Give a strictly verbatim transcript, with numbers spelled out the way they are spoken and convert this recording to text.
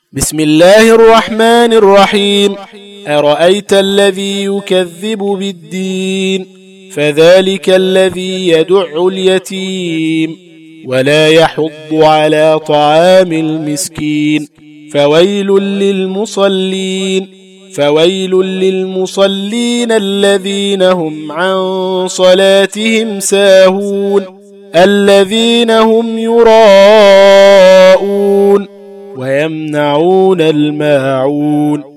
بسم الله الرحمن الرحيم. أرأيت الذي يكذب بالدين فذلك الذي يدع اليتيم ولا يحض على طعام المسكين فويل للمصلين فويل للمصلين الذين هم عن صلاتهم ساهون الذين هم يراءون ويمنعون الماعون